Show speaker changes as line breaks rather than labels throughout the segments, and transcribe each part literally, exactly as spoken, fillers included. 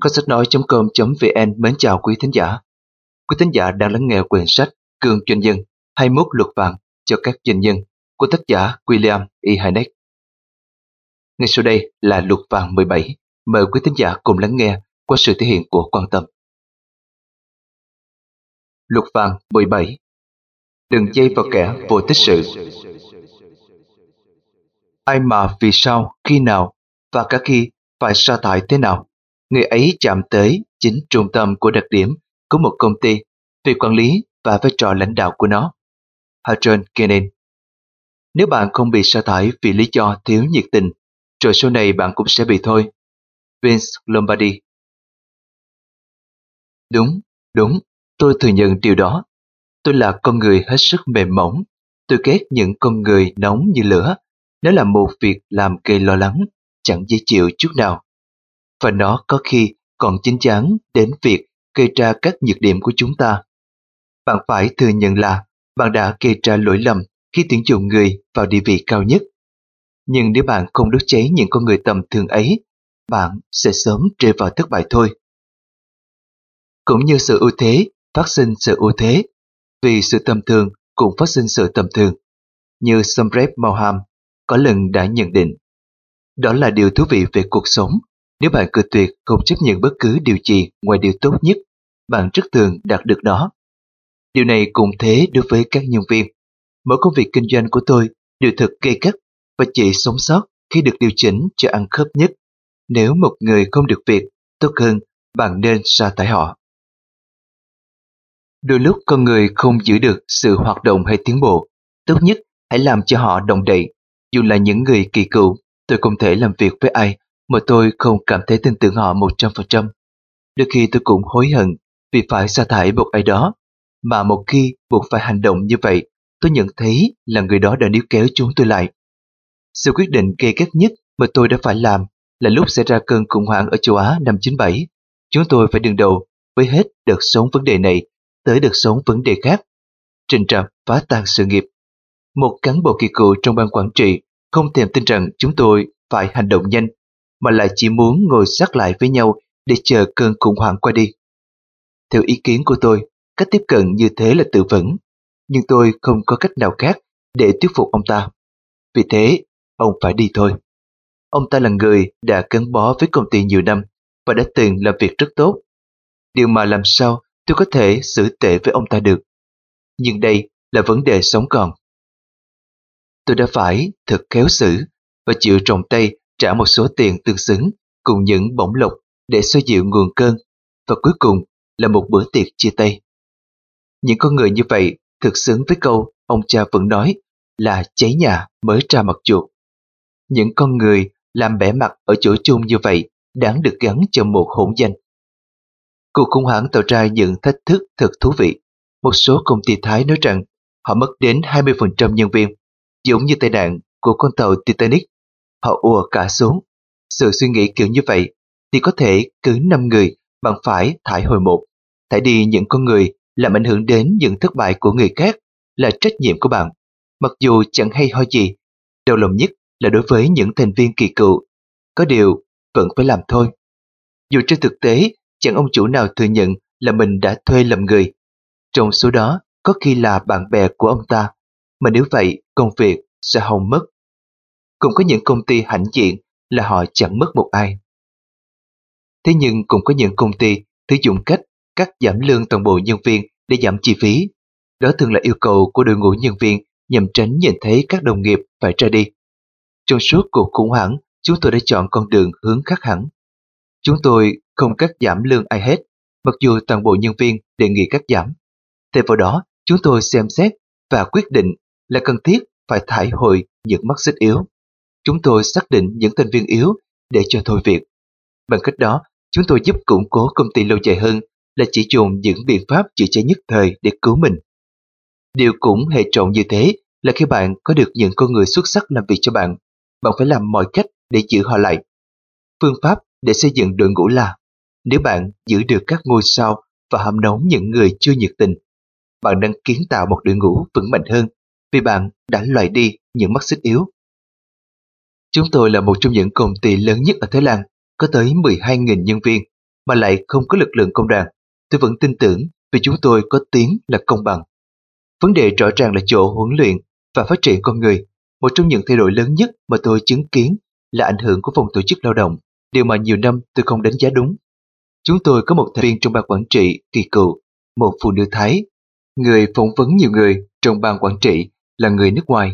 Kho sách nói.com.vn mến chào quý thính giả. Quý thính giả đang lắng nghe quyển sách Cường Doanh nhân hai mươi mốt luật vàng cho các doanh nhân của tác giả William E. Hynek. Ngay sau đây là luật vàng mười bảy. Mời quý thính giả cùng lắng nghe qua sự thể hiện của Quan Tâm. Luật vàng mười bảy. Đừng dây vào kẻ vô tích sự. Ai mà vì sao, khi nào và cả khi phải sa thải thế nào, người ấy chạm tới chính trung tâm của đặc điểm của một công ty, việc quản lý và vai trò lãnh đạo của nó. Hadron Kennan. Nếu bạn không bị sa thải vì lý do thiếu nhiệt tình, rồi sau này bạn cũng sẽ bị thôi. Vince Lombardi. Đúng, đúng, tôi thừa nhận điều đó. Tôi là con người hết sức mềm mỏng. Tôi ghét những con người nóng như lửa. Nó là một việc làm gây lo lắng, chẳng dễ chịu chút nào. Và nó có khi còn chín chắn đến việc gây ra các nhược điểm của chúng ta. Bạn phải thừa nhận là bạn đã gây ra lỗi lầm khi tuyển dụng người vào địa vị cao nhất. Nhưng nếu bạn không đốt cháy những con người tầm thường ấy, bạn sẽ sớm rơi vào thất bại thôi. Cũng như sự ưu thế phát sinh sự ưu thế, vì sự tầm thường cũng phát sinh sự tầm thường, như Somret Maugham có lần đã nhận định. Đó là điều thú vị về cuộc sống. Nếu bạn cự tuyệt không chấp nhận bất cứ điều gì ngoài điều tốt nhất, bạn rất thường đạt được nó. Điều này cũng thế đối với các nhân viên. Mỗi công việc kinh doanh của tôi đều thật gay gắt và chỉ sống sót khi được điều chỉnh cho ăn khớp nhất. Nếu một người không được việc, tốt hơn bạn nên sa thải họ. Đôi lúc con người không giữ được sự hoạt động hay tiến bộ. Tốt nhất hãy làm cho họ động đậy. Dù là những người kỳ cựu, tôi không thể làm việc với ai mà tôi không cảm thấy tin tưởng họ một trăm phần trăm. Đôi khi tôi cũng hối hận vì phải sa thải một ai đó, mà một khi buộc phải hành động như vậy, tôi nhận thấy là người đó đã níu kéo chúng tôi lại. Sự quyết định gay gắt nhất mà tôi đã phải làm là lúc xảy ra cơn khủng hoảng ở châu Á năm chín bảy. Chúng tôi phải đương đầu với hết đợt sống vấn đề này tới đợt sống vấn đề khác, trình trạm phá tan sự nghiệp. Một cán bộ kỳ cựu trong ban quản trị không thèm tin rằng chúng tôi phải hành động nhanh, mà lại chỉ muốn ngồi sát lại với nhau để chờ cơn khủng hoảng qua đi. Theo ý kiến của tôi, cách tiếp cận như thế là tự vẫn, nhưng tôi không có cách nào khác để thuyết phục ông ta. Vì thế, ông phải đi thôi. Ông ta là người đã gắn bó với công ty nhiều năm và đã từng làm việc rất tốt. Điều mà làm sao tôi có thể xử tệ với ông ta được. Nhưng đây là vấn đề sống còn. Tôi đã phải thật khéo xử và chịu tròng tay trả một số tiền tương xứng cùng những bổng lộc để xoa dịu nguồn cơn, và cuối cùng là một bữa tiệc chia tay. Những con người như vậy thực xứng với câu ông cha vẫn nói là cháy nhà mới ra mặt chuột. Những con người làm bẻ mặt ở chỗ chung như vậy đáng được gắn cho một hỗn danh. Cuộc khủng hoảng tạo ra những thách thức thật thú vị. Một số công ty Thái nói rằng họ mất đến hai mươi phần trăm nhân viên, giống như tai nạn của con tàu Titanic. Họ ùa cả xuống. Sự suy nghĩ kiểu như vậy thì có thể cứ năm người bạn phải thải hồi một. Thải đi những con người làm ảnh hưởng đến những thất bại của người khác là trách nhiệm của bạn. Mặc dù chẳng hay ho gì, đau lòng nhất là đối với những thành viên kỳ cựu. Có điều vẫn phải làm thôi. Dù trên thực tế chẳng ông chủ nào thừa nhận là mình đã thuê lầm người. Trong số đó có khi là bạn bè của ông ta, mà nếu vậy công việc sẽ hỏng mất. Cũng có những công ty hãnh diện là họ chẳng mất một ai. Thế nhưng cũng có những công ty sử dụng cách cắt giảm lương toàn bộ nhân viên để giảm chi phí. Đó thường là yêu cầu của đội ngũ nhân viên nhằm tránh nhìn thấy các đồng nghiệp phải ra đi. Trong suốt cuộc khủng hoảng, chúng tôi đã chọn con đường hướng khác hẳn. Chúng tôi không cắt giảm lương ai hết, mặc dù toàn bộ nhân viên đề nghị cắt giảm. Thêm vào đó, chúng tôi xem xét và quyết định là cần thiết phải thải hồi những mắt xích yếu. Chúng tôi xác định những thành viên yếu để cho thôi việc. Bằng cách đó, chúng tôi giúp củng cố công ty lâu dài hơn là chỉ dùng những biện pháp chữa cháy nhất thời để cứu mình. Điều cũng hệ trọng như thế là khi bạn có được những con người xuất sắc làm việc cho bạn, bạn phải làm mọi cách để giữ họ lại. Phương pháp để xây dựng đội ngũ là, nếu bạn giữ được các ngôi sao và hâm nóng những người chưa nhiệt tình, bạn đang kiến tạo một đội ngũ vững mạnh hơn vì bạn đã loại đi những mắt xích yếu. Chúng tôi là một trong những công ty lớn nhất ở Thái Lan, có tới mười hai nghìn nhân viên. mà lại không có lực lượng công đoàn, tôi vẫn tin tưởng vì chúng tôi có tiếng là công bằng. Vấn đề rõ ràng là chỗ huấn luyện và phát triển con người. Một trong những thay đổi lớn nhất mà tôi chứng kiến là ảnh hưởng của phòng tổ chức lao động, điều mà nhiều năm tôi không đánh giá đúng. Chúng tôi có một thành viên trong ban quản trị kỳ cựu, một phụ nữ Thái. Người phỏng vấn nhiều người trong ban quản trị là người nước ngoài.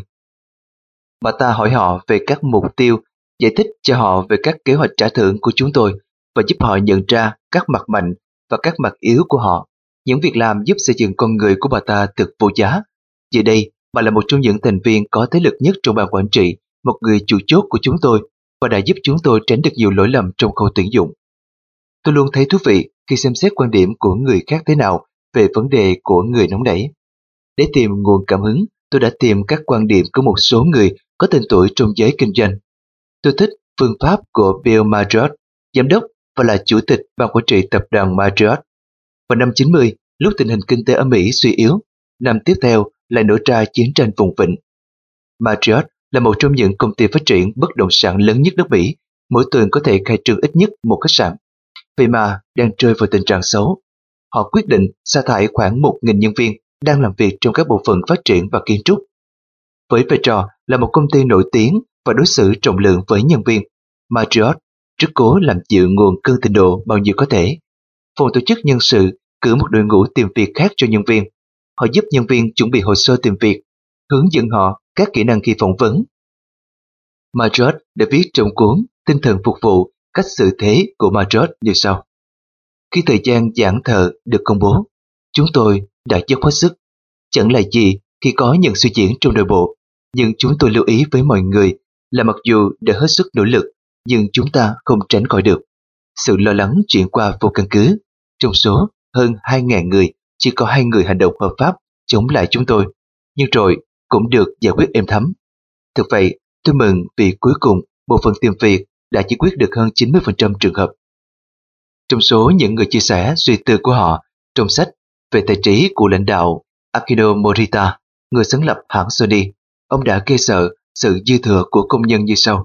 Bà ta hỏi họ về các mục tiêu, giải thích cho họ về các kế hoạch trả thưởng của chúng tôi và giúp họ nhận ra các mặt mạnh và các mặt yếu của họ. Những việc làm giúp xây dựng con người của bà ta thực vô giá. Giờ đây, bà là một trong những thành viên có thế lực nhất trong ban quản trị, một người chủ chốt của chúng tôi và đã giúp chúng tôi tránh được nhiều lỗi lầm trong khâu tuyển dụng. Tôi luôn thấy thú vị khi xem xét quan điểm của người khác thế nào về vấn đề của người nóng nảy. Để tìm nguồn cảm hứng, tôi đã tìm các quan điểm của một số người có tên tuổi trong giới kinh doanh. Tôi thích phương pháp của Bill Marriott, giám đốc và là chủ tịch ban quản trị tập đoàn Marriott. Vào năm chín mươi, lúc tình hình kinh tế ở Mỹ suy yếu, năm tiếp theo lại nổ ra chiến tranh vùng vịnh. Marriott là một trong những công ty phát triển bất động sản lớn nhất nước Mỹ, mỗi tuần có thể khai trương ít nhất một khách sạn. Vậy mà đang rơi vào tình trạng xấu. Họ quyết định sa thải khoảng một nghìn nhân viên đang làm việc trong các bộ phận phát triển và kiến trúc. Với vai trò là một công ty nổi tiếng và đối xử trọng lượng với nhân viên, Marriott rất cố làm dịu nguồn cơn thịnh nộ bao nhiêu có thể. Phòng tổ chức nhân sự cử một đội ngũ tìm việc khác cho nhân viên. Họ giúp nhân viên chuẩn bị hồ sơ tìm việc, hướng dẫn họ các kỹ năng khi phỏng vấn. Marriott đã viết trong cuốn Tinh thần phục vụ, cách xử thế của Marriott như sau. Khi thời gian giảng thờ được công bố, chúng tôi đã dốc hết sức. Chẳng là gì khi có những suy diễn trong nội bộ, nhưng chúng tôi lưu ý với mọi người là mặc dù đã hết sức nỗ lực, nhưng chúng ta không tránh khỏi được sự lo lắng chuyển qua vô căn cứ. Trong số hơn hai nghìn người, chỉ có hai người hành động hợp pháp chống lại chúng tôi, nhưng rồi cũng được giải quyết êm thấm. Thực vậy, tôi mừng vì cuối cùng bộ phận tìm việc đã giải quyết được hơn chín mươi phần trăm trường hợp. Trong số những người chia sẻ suy tư của họ trong sách về tài trí của lãnh đạo Akio Morita, người sáng lập hãng Sony, ông đã kê sợ sự dư thừa của công nhân như sau.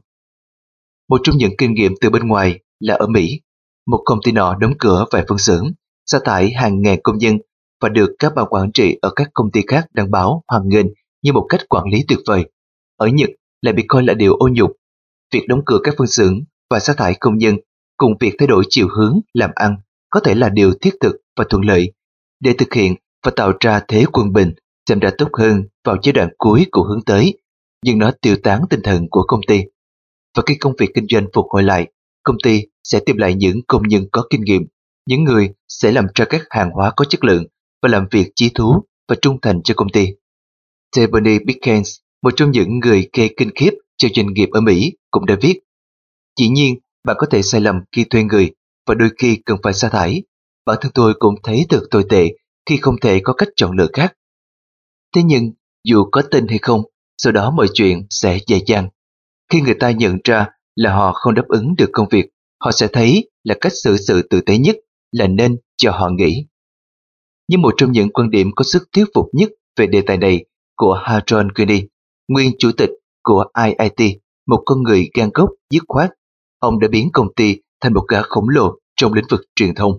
Một trong những kinh nghiệm từ bên ngoài là ở Mỹ, một công ty nọ đóng cửa vài phân xưởng, sa thải hàng ngàn công nhân và được các ban quản trị ở các công ty khác đăng báo hoan nghênh như một cách quản lý tuyệt vời. Ở Nhật lại bị coi là điều ô nhục. Việc đóng cửa các phân xưởng và sa thải công nhân cùng việc thay đổi chiều hướng làm ăn có thể là điều thiết thực và thuận lợi để thực hiện và tạo ra thế quân bình xem ra tốt hơn vào giai đoạn cuối của hướng tới, nhưng nó tiêu tán tinh thần của công ty. Và khi công việc kinh doanh phục hồi lại, công ty sẽ tìm lại những công nhân có kinh nghiệm, những người sẽ làm ra các hàng hóa có chất lượng và làm việc chí thú và trung thành cho công ty. Tiffany Pickens, một trong những người gây kinh khiếp cho doanh nghiệp ở Mỹ, cũng đã viết: Dĩ nhiên, bạn có thể sai lầm khi thuê người và đôi khi cần phải sa thải. Bản thân tôi cũng thấy thật tồi tệ khi không thể có cách chọn lựa khác. Thế nhưng, dù có tin hay không, sau đó mọi chuyện sẽ dễ dàng. Khi người ta nhận ra là họ không đáp ứng được công việc, họ sẽ thấy là cách xử sự tử tế nhất là nên cho họ nghỉ. Nhưng một trong những quan điểm có sức thuyết phục nhất về đề tài này của Harold Kennedy, nguyên chủ tịch của I I T, một con người gan góc dứt khoát, ông đã biến công ty thành một gã khổng lồ trong lĩnh vực truyền thông.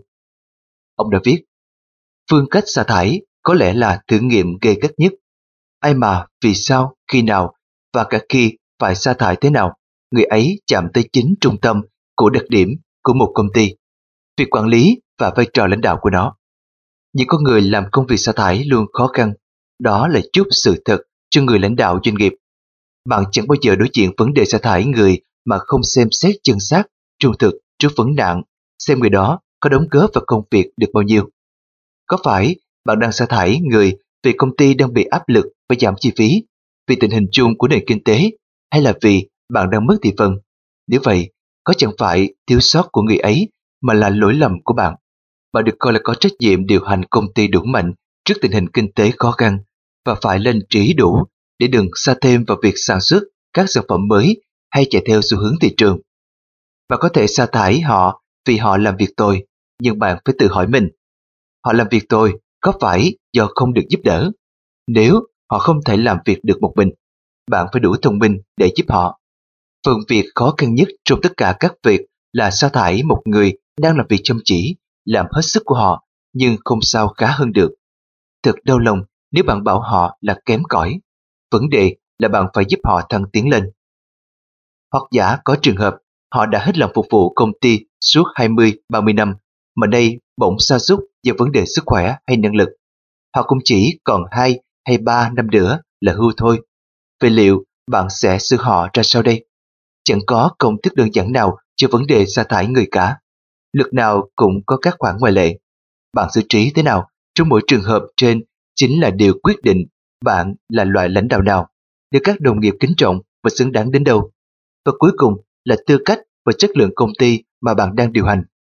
Ông đã viết, phương cách sa thải có lẽ là thử nghiệm gây gắt nhất. Ai mà, vì sao, khi nào và cả khi phải sa thải thế nào, người ấy chạm tới chính trung tâm của đặc điểm của một công ty, việc quản lý và vai trò lãnh đạo của nó. Những con người làm công việc sa thải luôn khó khăn, đó là chút sự thật cho người lãnh đạo doanh nghiệp. Bạn chẳng bao giờ đối diện vấn đề sa thải người mà không xem xét chân xác, trung thực trước vấn nạn, xem người đó có đóng góp vào công việc được bao nhiêu. Có phải bạn đang sa thải người vì công ty đang bị áp lực phải giảm chi phí, vì tình hình chung của nền kinh tế, hay là vì bạn đang mất thị phần? Nếu vậy, có chẳng phải thiếu sót của người ấy mà là lỗi lầm của bạn. Bạn được coi là có trách nhiệm điều hành công ty đủ mạnh trước tình hình kinh tế khó khăn và phải lên trí đủ để đừng sa thêm vào việc sản xuất các sản phẩm mới hay chạy theo xu hướng thị trường. Bạn có thể sa thải họ vì họ làm việc tồi, nhưng bạn phải tự hỏi mình, họ làm việc tồi có phải do không được giúp đỡ? Nếu họ không thể làm việc được một mình, bạn phải đủ thông minh để giúp họ. Phần việc khó khăn nhất trong tất cả các việc là sa thải một người đang làm việc chăm chỉ, làm hết sức của họ, nhưng không sao khá hơn được. Thật đau lòng nếu bạn bảo họ là kém cỏi. Vấn đề là bạn phải giúp họ thăng tiến lên. Hoặc giả có trường hợp họ đã hết lòng phục vụ công ty suốt hai mươi ba mươi năm, mà nay bỗng sa sút do vấn đề sức khỏe hay năng lực. Họ cũng chỉ còn hai hay ba năm nữa là hưu thôi. Vậy liệu bạn sẽ xử họ ra sao đây? Chẳng có công thức đơn giản nào cho vấn đề sa thải người cả. Luật nào cũng có các khoản ngoại lệ. Bạn xử trí thế nào trong mỗi trường hợp trên chính là điều quyết định bạn là loại lãnh đạo nào, được các đồng nghiệp kính trọng và xứng đáng đến đâu. Và cuối cùng là tư cách và chất lượng công ty mà bạn đang điều hành.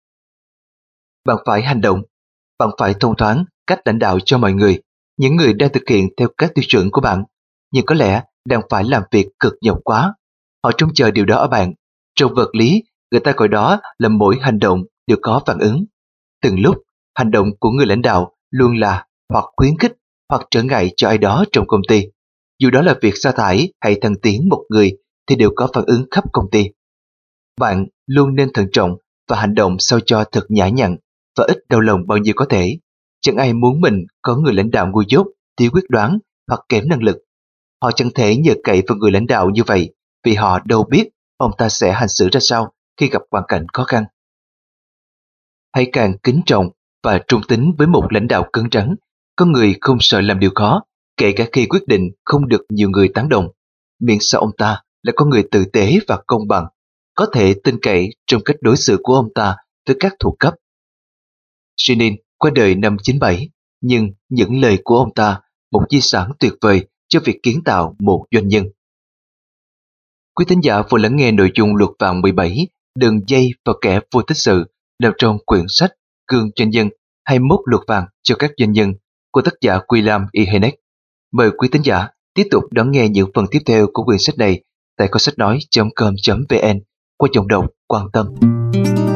Bạn phải hành động. Bạn phải thông thoáng cách lãnh đạo cho mọi người, những người đang thực hiện theo các tiêu chuẩn của bạn, nhưng có lẽ đang phải làm việc cực nhọc quá. Họ trông chờ điều đó ở bạn. Trong vật lý, người ta gọi đó là mỗi hành động đều có phản ứng. Từng lúc, hành động của người lãnh đạo luôn là hoặc khuyến khích hoặc trở ngại cho ai đó trong công ty. Dù đó là việc sa thải hay thăng tiến một người thì đều có phản ứng khắp công ty. Bạn luôn nên thận trọng và hành động sao cho thật nhã nhặn và ít đau lòng bao nhiêu có thể. Chẳng ai muốn mình có người lãnh đạo ngu dốt, thiếu quyết đoán hoặc kém năng lực. Họ chẳng thể nhờ cậy vào người lãnh đạo như vậy vì họ đâu biết ông ta sẽ hành xử ra sao khi gặp hoàn cảnh khó khăn. Hãy càng kính trọng và trung tín với một lãnh đạo cứng rắn, có người không sợ làm điều khó, kể cả khi quyết định không được nhiều người tán đồng, miễn sao ông ta là con người tử tế và công bằng, có thể tin cậy trong cách đối xử của ông ta với các thuộc cấp. Lenin qua đời năm chín bảy, nhưng những lời của ông ta một di sản tuyệt vời cho việc kiến tạo một doanh nhân. Quý thính giả vừa lắng nghe nội dung Luật Vạn mười bảy, Đường dây và kẻ vô tích sự nằm trong quyển sách Gương Doanh nhân hai mươi mốt luật vàng cho các doanh nhân của tác giả William E. Hynek. Mời quý thính giả tiếp tục đón nghe những phần tiếp theo của quyển sách này tại kho sách nói chấm com chấm vn qua giọng đọc Quan Tâm.